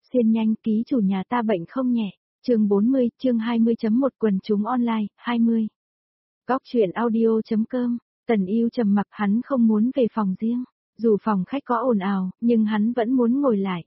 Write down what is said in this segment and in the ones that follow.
Xuyên nhanh, ký chủ nhà ta bệnh không nhẹ. Chương 40, chương 20.1 quần chúng online, 20. Góc truyện audio.com, Tần Ưu trầm mặc, hắn không muốn về phòng riêng. Dù phòng khách có ồn ào, nhưng hắn vẫn muốn ngồi lại.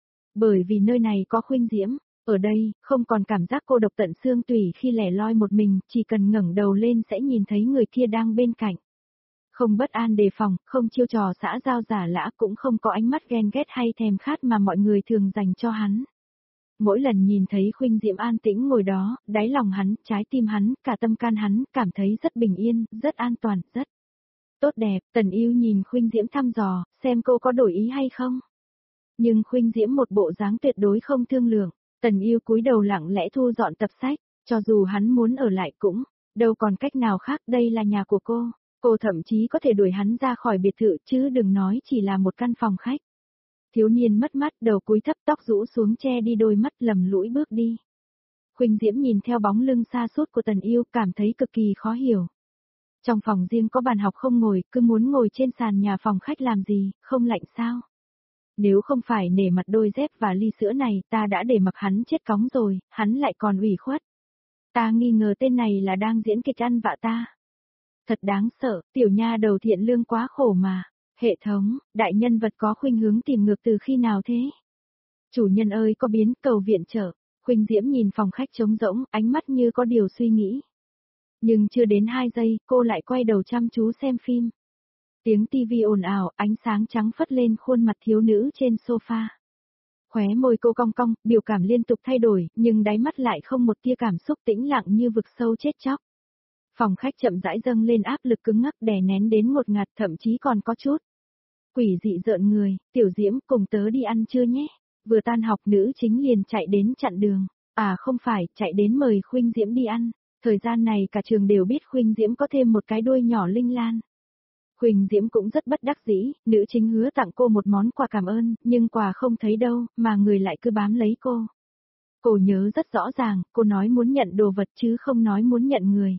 Bởi vì nơi này có Khuynh Diễm, ở đây, không còn cảm giác cô độc tận xương tủy khi lẻ loi một mình, chỉ cần ngẩng đầu lên sẽ nhìn thấy người kia đang bên cạnh. Không bất an đề phòng, không chiêu trò xã giao giả lã, cũng không có ánh mắt ghen ghét hay thèm khát mà mọi người thường dành cho hắn. Mỗi lần nhìn thấy Khuynh Diễm an tĩnh ngồi đó, đáy lòng hắn, trái tim hắn, cả tâm can hắn, cảm thấy rất bình yên, rất an toàn, rất tốt đẹp. Tần Ưu nhìn Khuynh Diễm thăm dò, xem cô có đổi ý hay không. Nhưng Khuynh Diễm một bộ dáng tuyệt đối không thương lượng. Tần Ưu cúi đầu lặng lẽ thu dọn tập sách, cho dù hắn muốn ở lại cũng đâu còn cách nào khác, đây là nhà của cô. Cô thậm chí có thể đuổi hắn ra khỏi biệt thự chứ đừng nói chỉ là một căn phòng khách. Thiếu niên mất mát, đầu cúi thấp, tóc rũ xuống che đi đôi mắt, lầm lũi bước đi. Khuynh Diễm nhìn theo bóng lưng xa sút của Tần Ưu, cảm thấy cực kỳ khó hiểu. Trong phòng riêng có bàn học không ngồi, cứ muốn ngồi trên sàn nhà phòng khách làm gì, không lạnh sao? Nếu không phải nể mặt đôi dép và ly sữa này, ta đã để mặc hắn chết cóng rồi, hắn lại còn ủy khuất. Ta nghi ngờ tên này là đang diễn kịch ăn vạ ta. Thật đáng sợ, tiểu nha đầu thiện lương quá khổ mà. Hệ thống, đại nhân vật có khuynh hướng tìm ngược từ khi nào thế? Chủ nhân ơi, có biến, cầu viện trợ. Khuynh Diễm nhìn phòng khách trống rỗng, ánh mắt như có điều suy nghĩ. Nhưng chưa đến 2 giây, cô lại quay đầu chăm chú xem phim. Tiếng tivi ồn ào, ánh sáng trắng phất lên khuôn mặt thiếu nữ trên sofa. Khóe môi cô cong cong, biểu cảm liên tục thay đổi, nhưng đáy mắt lại không một tia cảm xúc, tĩnh lặng như vực sâu chết chóc. Phòng khách chậm rãi dâng lên áp lực cứng ngắc, đè nén đến ngột ngạt, thậm chí còn có chút quỷ dị rợn người. Tiểu Diễm, cùng tớ đi ăn trưa nhé. Vừa tan học, nữ chính liền chạy đến chặn đường. À không phải, chạy đến mời Khuynh Diễm đi ăn. Thời gian này cả trường đều biết Khuynh Diễm có thêm một cái đuôi nhỏ Linh Lan. Khuynh Diễm cũng rất bất đắc dĩ, nữ chính hứa tặng cô một món quà cảm ơn, nhưng quà không thấy đâu, mà người lại cứ bám lấy cô. Cô nhớ rất rõ ràng, cô nói muốn nhận đồ vật chứ không nói muốn nhận người.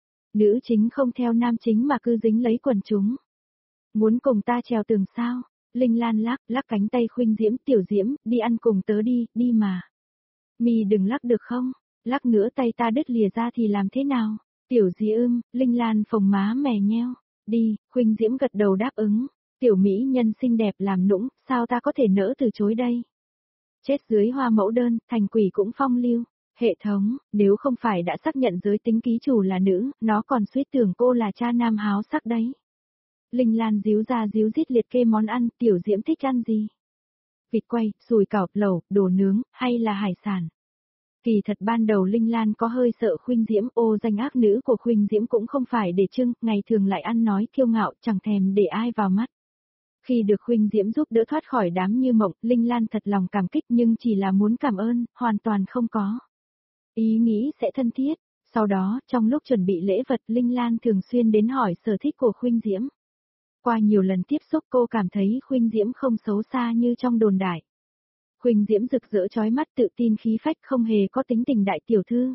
Nữ chính không theo nam chính mà cứ dính lấy quần chúng. Muốn cùng ta trèo tường sao? Linh Lan lắc cánh tay Khuynh Diễm, Tiểu Diễm, đi ăn cùng tớ đi, đi mà. Mi đừng lắc được không? Lắc nữa tay ta đứt lìa ra thì làm thế nào? Tiểu Diễm, Linh Lan phồng má mè nheo. Đi, Khuynh Diễm gật đầu đáp ứng. Tiểu mỹ nhân xinh đẹp làm nũng, sao ta có thể nỡ từ chối đây? Chết dưới hoa mẫu đơn, thành quỷ cũng phong lưu. Hệ thống, nếu không phải đã xác nhận giới tính ký chủ là nữ, nó còn suýt tưởng cô là cha nam háo sắc đấy. Linh Lan díu ra díu dít liệt kê món ăn, Tiểu Diễm thích ăn gì? Vịt quay, sùi cảo, lẩu, đồ nướng, hay là hải sản? Kỳ thật ban đầu Linh Lan có hơi sợ Khuynh Diễm, danh ác nữ của Khuynh Diễm cũng không phải để trưng, ngày thường lại ăn nói kiêu ngạo, chẳng thèm để ai vào mắt. Khi được Khuynh Diễm giúp đỡ thoát khỏi đám như mộng, Linh Lan thật lòng cảm kích, nhưng chỉ là muốn cảm ơn, hoàn toàn không có ý nghĩ sẽ thân thiết. Sau đó, trong lúc chuẩn bị lễ vật, Linh Lan thường xuyên đến hỏi sở thích của Khuynh Diễm. Qua nhiều lần tiếp xúc, cô cảm thấy Khuynh Diễm không xấu xa như trong đồn đại. Khuynh Diễm rực rỡ chói mắt, tự tin khí phách, không hề có tính tình đại tiểu thư.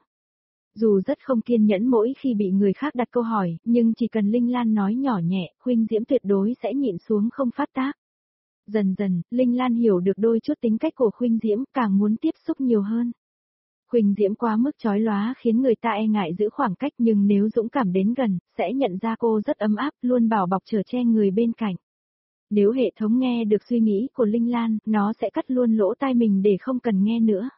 Dù rất không kiên nhẫn mỗi khi bị người khác đặt câu hỏi, nhưng chỉ cần Linh Lan nói nhỏ nhẹ, Khuynh Diễm tuyệt đối sẽ nhịn xuống không phát tác. Dần dần, Linh Lan hiểu được đôi chút tính cách của Khuynh Diễm, càng muốn tiếp xúc nhiều hơn. Khuynh Diễm quá mức chói lóa khiến người ta e ngại giữ khoảng cách, nhưng nếu dũng cảm đến gần, sẽ nhận ra cô rất ấm áp, luôn bảo bọc chở che người bên cạnh. Nếu hệ thống nghe được suy nghĩ của Linh Lan, nó sẽ cắt luôn lỗ tai mình để không cần nghe nữa.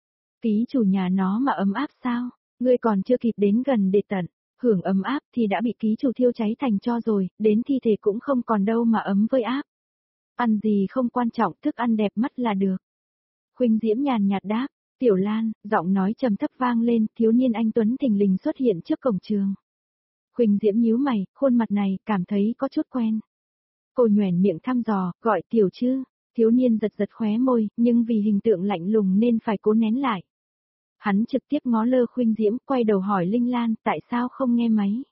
Ký chủ nhà nó mà ấm áp sao? Ngươi còn chưa kịp đến gần để tận hưởng ấm áp thì đã bị ký chủ thiêu cháy thành tro rồi, đến thi thể cũng không còn đâu mà ấm với áp. Ăn gì không quan trọng, thức ăn đẹp mắt là được. Khuynh Diễm nhàn nhạt đáp. Tiểu Lan, giọng nói trầm thấp vang lên, thiếu niên anh tuấn thình lình xuất hiện trước cổng trường. Khuynh Diễm nhíu mày, khuôn mặt này, cảm thấy có chút quen. Cô nhoẻn miệng thăm dò, gọi Tiểu chứ. Thiếu niên giật giật khóe môi, nhưng vì hình tượng lạnh lùng nên phải cố nén lại. Hắn trực tiếp ngó lơ Khuynh Diễm, quay đầu hỏi Linh Lan, tại sao không nghe máy?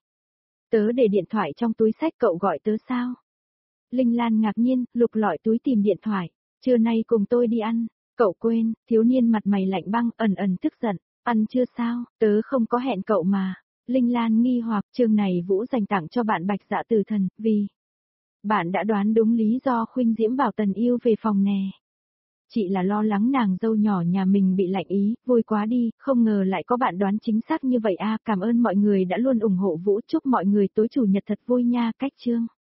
Tớ để điện thoại trong túi sách, cậu gọi tớ sao? Linh Lan ngạc nhiên, lục lọi túi tìm điện thoại. Trưa nay cùng tôi đi ăn. Cậu quên, thiếu niên mặt mày lạnh băng, ẩn tức giận. Ăn chưa sao, tớ không có hẹn cậu mà. Linh Lan nghi hoặc, chương này Vũ dành tặng cho bạn Bạch Dạ Tử Thần, vì bạn đã đoán đúng lý do Khuynh Diễm bảo Tần Ưu về phòng nè. Chị là lo lắng nàng dâu nhỏ nhà mình bị lạnh ý, vui quá đi, không ngờ lại có bạn đoán chính xác như vậy a. Cảm ơn mọi người đã luôn ủng hộ Vũ, chúc mọi người tối chủ nhật thật vui nha. Cách Chương.